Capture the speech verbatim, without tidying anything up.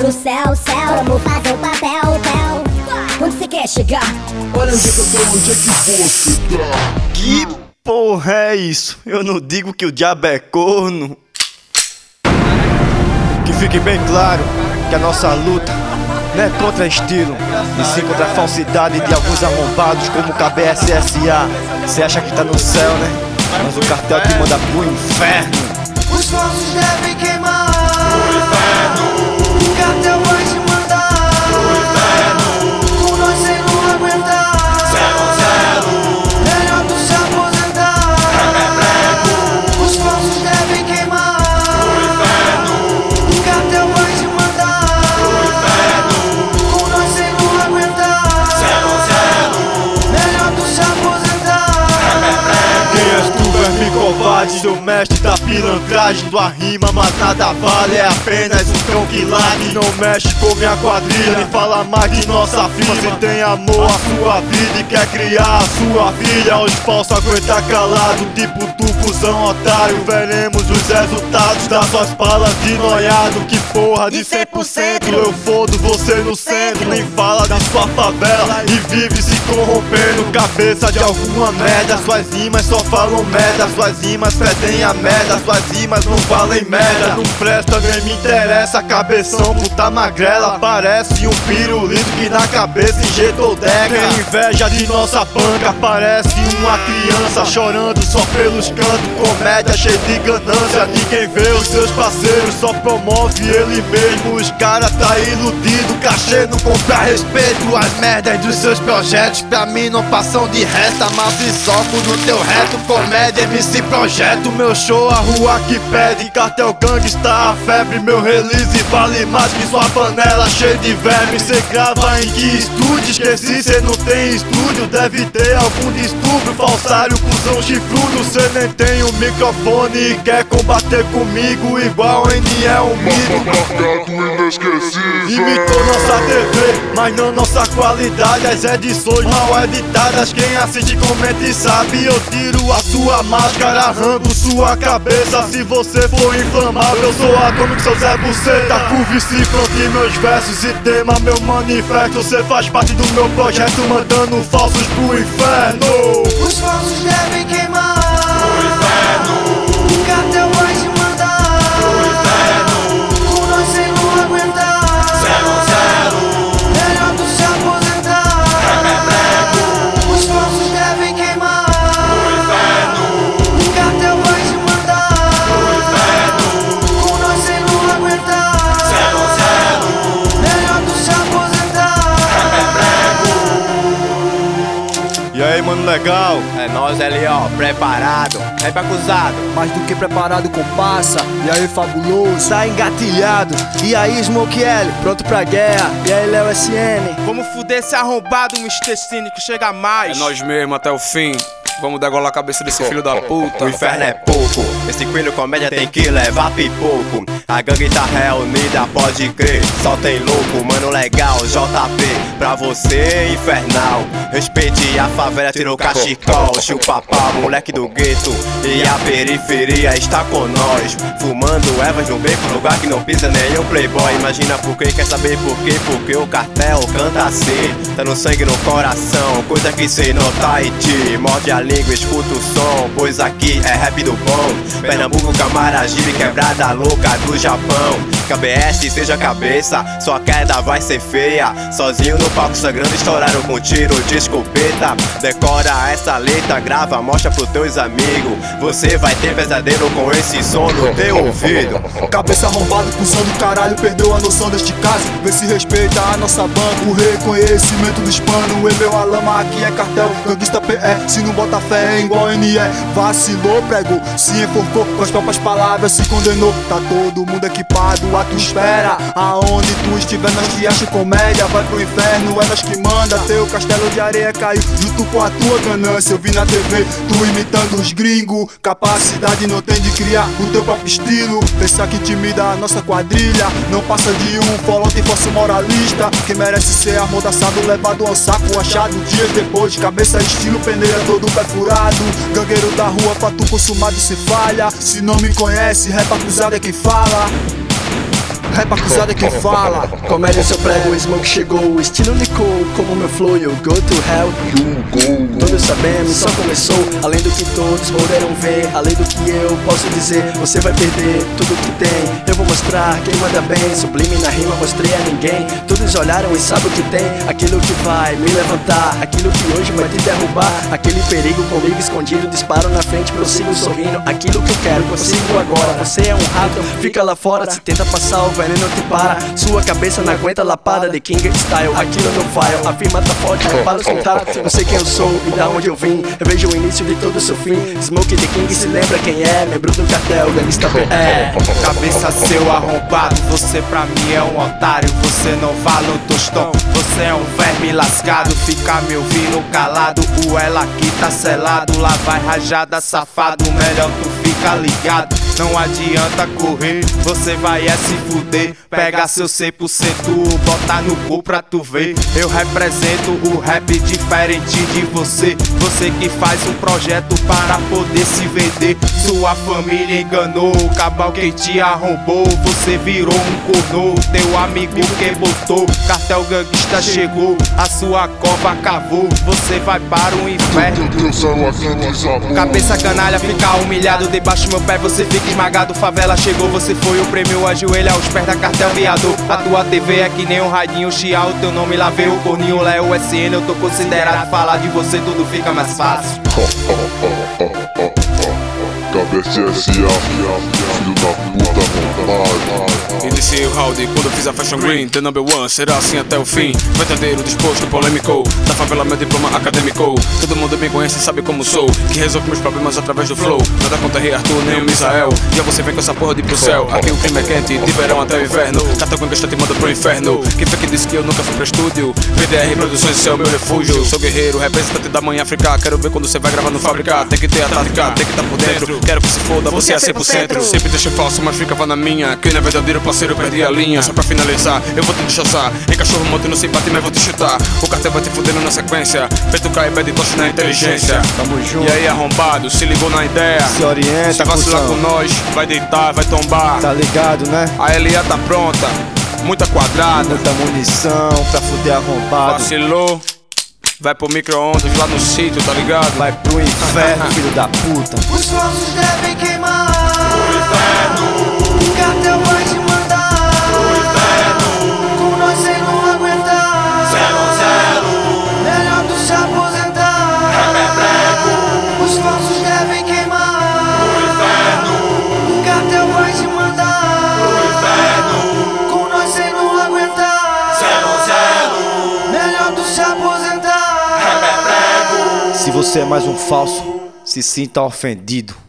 pro céu, céu. Vamos fazer o papel, papel. Onde você quer chegar? Olha onde é que eu tô, onde é que você tá? Que porra é isso? Eu não digo que o diabo é corno. Que fique bem claro que a nossa luta não é contra estilo, e sim contra a falsidade de alguns arrombados como o K B S S A. Cê acha que tá no céu, né? Mas o cartel te manda pro inferno. Os falsos devem queimar. Pro inferno. O cartel vai te mandar. Pro inferno. Com nós cê não aguentar. Zero, zero. Melhor tu se aposentar. Prego. Os falsos devem queimar. Pro inferno. O cartel vai te mandar. Pro inferno. Com nós cê não aguentar. Zero, zero. Melhor tu se aposentar. Prego. Quem és tu, verme covarde? Seu mestre da pilantragem. Tua rima, mas nada vale. É apenas um cão que late. Não mexe com minha quadrilha, nem fala mais de nossa firma. Se tem amor à sua vida e quer criar a sua filha, os falsos aguentar calado, tipo tu, cuzão otário. Veremos os resultados das suas falas de noiado. Que porra de cem por cento eu fodo você no centro. Nem fala da sua favela e vive se corrompendo. Cabeça de alguma merda, suas rimas só falam merda. Suas rimas fedem a merda, suas rimas não valem merda. Não presta, nem me interessa, cabeção puta magrela. Parece um pirulito que na cabeça injetou deca. Tem inveja de nossa banca, parece uma criança chorando só pelos cantos. Comédia cheia de ganância, ninguém vê os seus parceiros, só promove ele mesmo. Os cara tá iludido, cachê não compra respeito. As merdas dos seus projetos pra mim não passam de resta. Mas soco no teu reto, comédia M C projeto. Meu show a rua que pede, cartel gangue está a febre. Meu release vale mais que sua panela cheia de verme. Cê grava em que estúdio? Esqueci, cê não tem estúdio. Deve ter algum distúrbio, falsário, cuzão chifrudo. Cê nem tem um microfone e quer combater comigo igual N é um mito. Imitou nossa T V, mas não nossa qualidade. As edições mal editadas, quem assiste comenta e sabe. Eu tiro a sua máscara, arranco sua cabeça. Se você for inflamável, eu sou atômico, seu Zé Buceta. Curve cifrante meus versos e tema meu manifesto. Você faz parte do meu projeto, mandando falsos pro inferno. Os falsos devem queimar. Pro inferno. O cartel vai te mandar. Pro inferno. Com nós cê não aguentar. Zero, zero. Melhor tu se aposentar. Prego. Os falsos devem queimar. Pro inferno. O cartel vai te mandar. Pro inferno. Com nós cê não aguentar. Zero, zero. Melhor tu se aposentar. E aí, mano, legal? É nós ali, ó, preparado, é pra acusado. Mais do que preparado, compassa. E aí, fabuloso? Tá engatilhado. E aí, Smoke L, pronto pra guerra. E aí, Léo S N. Vamos fuder esse arrombado, mister Cínico, chega mais. É nós mesmo até o fim. Vamos degolar a cabeça desse filho da puta. O inferno é pouco, esse coelho comédia tem que levar pipoco. A gangue tá reunida, pode crer, só tem louco, mano legal, J P. Pra você, infernal, respeite a favela, tira o cachecol. Chupa pau, moleque do gueto, e a periferia está com nós. Fumando ervas no beco, lugar que não pisa nenhum playboy. Imagina por quê, quer saber por quê? Porque o cartel canta assim, tá no sangue, no coração. Coisa que cê nota e te morde a língua, escuta o som, pois aqui é rap do bom. Pernambuco, Camaragibe, quebrada louca do Japão. K B S, seja cabeça, sua queda vai ser feia. Sozinho no palco sangrando, estouraram com tiro de escopeta. Decora essa letra, grava, mostra pros teus amigos. Você vai ter pesadelo com esse som no teu ouvido. Cabeça arrombada, cuzão do caralho, perdeu a noção deste caso. Vê se respeita a nossa banda, o reconhecimento do hispano. E meu alama aqui é cartel, ganguista P E. Se não bota fé é igual N E. Vacilou, pregou, se enforcou, com as próprias palavras se condenou. Tá todo mundo equipado, a tua espera. Aonde tu estiver, nós te acha comédia. Vai pro inferno, é nós que manda. Teu castelo de areia caiu junto com a tua ganância. Eu vi na T V, tu imitando os gringos. Capacidade não tem de criar o teu próprio estilo. Pensar que intimida a nossa quadrilha. Não passa de um folote e força moralista. Que merece ser amordaçado, levado ao saco, achado dias depois. Cabeça, estilo, peneira, todo pé furado. Gangueiro da rua, fato consumado se falha. Se não me conhece, rap acusado é quem fala. rap acusado é quem fala. Comédia seu prego, o smoke chegou. Estilo Nicole, como meu flow, eu go to hell. Todos sabemos, só começou. Além do que todos puderam ver, além do que eu posso dizer, você vai perder tudo que tem. Eu vou mostrar quem manda bem. Sublime na rima, mostrei a ninguém. Todos olharam e sabem o que tem. Aquilo que vai me levantar, aquilo que hoje vai te derrubar. Aquele perigo comigo escondido, disparo na frente, prossigo sorrindo. Aquilo que eu quero, consigo agora. Você é um rato, fica lá fora. Se tenta passar, o veneno te para. Sua cabeça não aguenta a lapada de King Style. Aquilo no file, a firma tá forte, não para soltar. Eu sei quem eu sou e da onde eu vim. Eu vejo o início de todo o seu fim. Smoke the King se lembra quem é. Membro do cartel, Gangsta P E. Cabeça seu arrombado, você pra mim é um otário. Você não vale um tostão, você é um verme lascado. Fica me ouvindo calado, o ela aqui tá selado. Lá vai rajada safado, melhor tu fica ligado. Não adianta correr, você vai é se fuder. Pega seu cem por cento, bota no cu pra tu ver. Eu represento o rap diferente de você. Você que faz um projeto para poder se vender. Sua família enganou, o cabal que te arrombou. Você virou um corno, teu amigo que botou. Cartel Gangsta chegou, a sua cova cavou. Você vai para o inferno. Cabeça canalha, fica humilhado. Debaixo do meu pé você fica esmagado. Favela chegou, você foi o prêmio. Ajoelha aos pés da cartel viador. A tua T V é que nem um radinho chiar. O teu nome lá veio o corninho, lá é o S N. Eu tô considerado, falar de você tudo fica mais fácil. Cabeça S A, filho da puta, arrombado. Iniciei o round quando eu fiz a Fashion Green. The number one, será assim até o fim. Verdadeiro, disposto, polêmico. Da favela, meu diploma acadêmico. Todo mundo me conhece e sabe como sou. Que resolve meus problemas através do flow. Nada contra Rei Arthur, nem o Misael. Já você vem com essa porra de ir pro céu. Aqui o clima é quente, de verão até o inverno. Cartel Gangsta te manda pro inferno. Quem foi que disse que eu nunca fui pra estúdio? V D R Produções, esse é o meu refúgio. Sou guerreiro, representante da mãe África. Quero ver quando você vai gravar no fábrica. Tem que ter a tática, tem que tá por dentro. Quero que se foda, você é cem por cento. Sempre deixei falso, mas ficava na minha. Quem não é verdadeiro parceiro, perdi a linha. Só pra finalizar, eu vou te deschaçar. Em cachorro morto não sei bater, mas vou te chutar. O cartel vai te fudendo na sequência. Feito K e de tocha na inteligência. Tamo junto. E aí arrombado, se ligou na ideia. Se orienta, se vacilar com nós, vai deitar, vai tombar. Tá ligado, né? A L A tá pronta, muita quadrada, muita munição pra fuder arrombado. Vacilou, vai pro micro-ondas lá no sítio, tá ligado? Vai pro inferno, filho da puta. Os falsos devem queimar. O inferno. O cartel vai te mandar. O inferno. Com nós cê não aguentar. Zero, zero. Melhor tu se aposentar. Rap é prego. Os falsos devem queimar. O inferno. O cartel vai te mandar. O inferno. Com nós cê não aguentar. Zero, zero. Melhor tu se aposentar. Rap é prego. Se você é mais um falso, se sinta ofendido.